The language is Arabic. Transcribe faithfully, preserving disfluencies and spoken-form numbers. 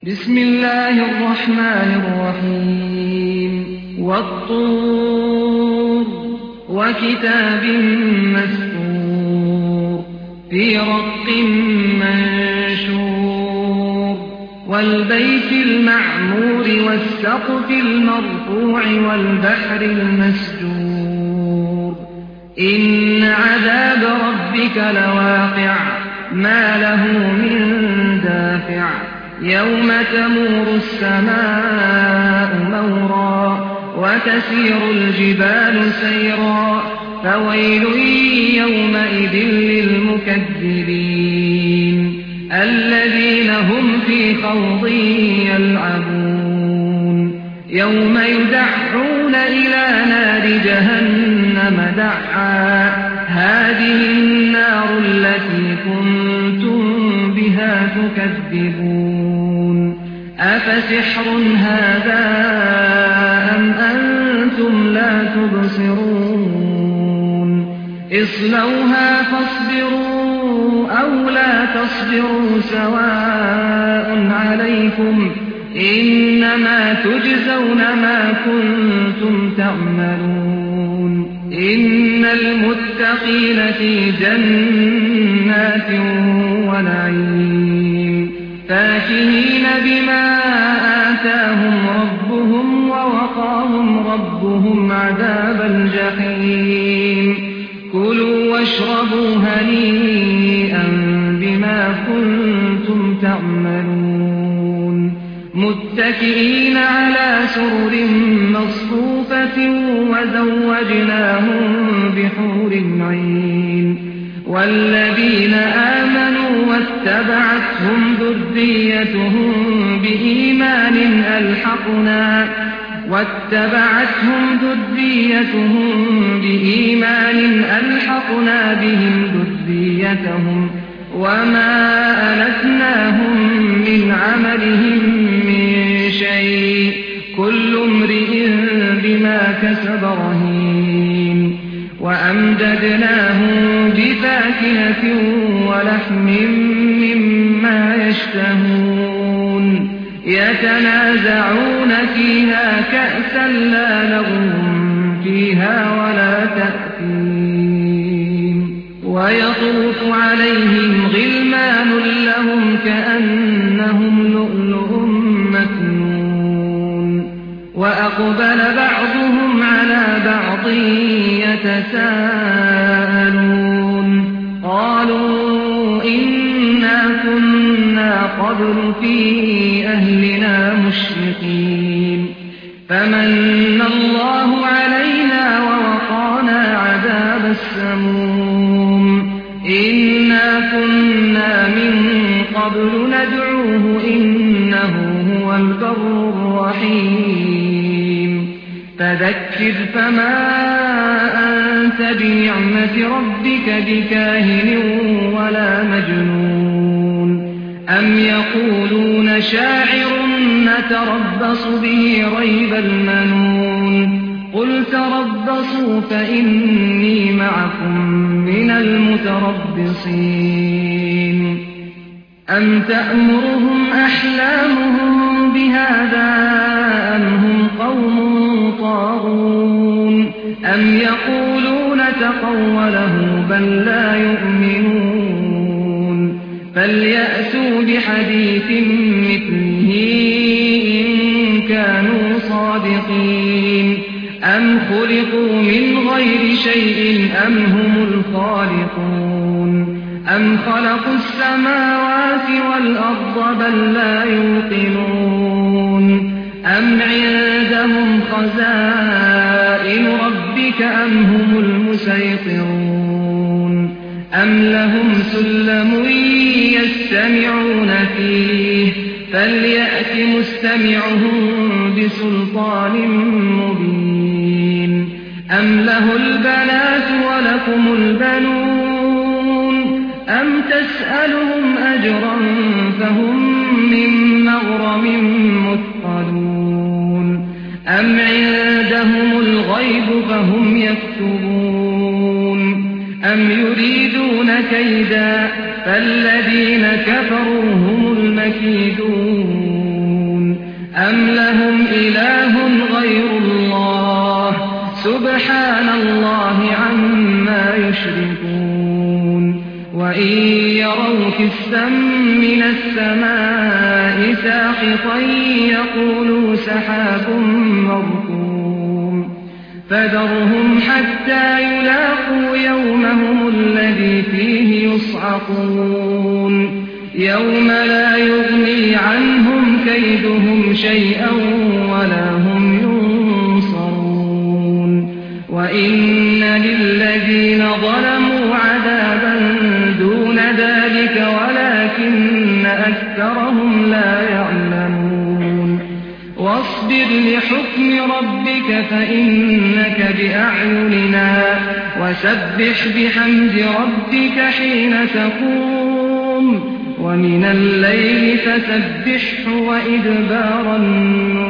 بسم الله الرحمن الرحيم والطور وكتاب مسطور في رق منشور والبيت المعمور والسقف المرفوع والبحر المسجور إن عذاب ربك لواقع ما له من دافع يوم تمور السماء مورا وتسير الجبال سيرا فويل يومئذ للمكذبين الذين هم في خوض يلعبون يوم يدعون إلى نار جهنم دعا هذه النار التي كنتم بها تكذبون أفسحر هذا أم أنتم لا تبصرون اصلوها فاصبروا أو لا تصبروا سواء عليكم إنما تجزون ما كنتم تعملون إن المتقين في جنات ونعيم فاكهين بما آتاهم ربهم ووقاهم ربهم عذاب الجحيم كلوا واشربوا هنيئا بما كنتم تعملون متكئين على سرر مصفوفة وزوجناهم بحور عين والذين آمنوا واتبعتهم ذريتهم بإيمان ألحقنا واتبعتهم ذريتهم بإيمان ألحقنا بهم ذريتهم وما ألتناهم من عملهم من شيء كل امرئ بما كسب رهين وأمددناهم بفاكهة ولحم مما يشتهون يتنازعون فيها كأسا لا لغو فيها ولا تأثيم ويطوف عليهم غلمان لهم كأنهم لؤلؤ مكنون وأقبل بعضهم على بعض يتساءلون قالوا إنا كنا قبل في أهلنا مشركين فمن الله علينا ووقانا عذاب السموم إنا كنا من قبل ندعوه إنه هو البر الرحيم فذكر فما أنت بنعمة ربك بكاهن ولا مجنون أم يقولون شاعر نتربص به ريب المنون قل تربصوا فإني معكم من المتربصين أم تأمرهم أحلامهم بهذا أم هم قوم طاغون أم يقولون تقوله بل لا يؤمنون فليأتوا بحديث مثله إن كانوا صادقين أم خلقوا من غير شيء أم هم الخالقون أم خلقوا السماوات والأرض بل لا يوقنون أم عندهم خزائن ربك أم هم المسيطرون أم لهم سلم يستمعون فيه فليأت مستمعهم بسلطان مبين أم له البنات ولكم البنون أم تسألهم أجرا فهم من مغرم مثقلون أم عندهم الغيب فهم يكتبون أم يريدون كيدا فالذين كفروا هم المكيدون أم لهم إله غير الله سبحان الله عما يشركون وإن يروا كسفا من السماء ساقطا يقولوا سحاب مركوم فذرهم حتى يلاقوا يومهم الذي فيه يصعقون يوم لا يغني عنهم كيدهم شيئا ولا هم ينصرون وإن للذين ظلموا عذابا دون ذلك ولكن أكثرهم لا يعلمون واصبر لحكم ربك فإنك بأعيننا وسبح بحمد ربك حين تقوم ومن الليل فسبحه وإدبار النجوم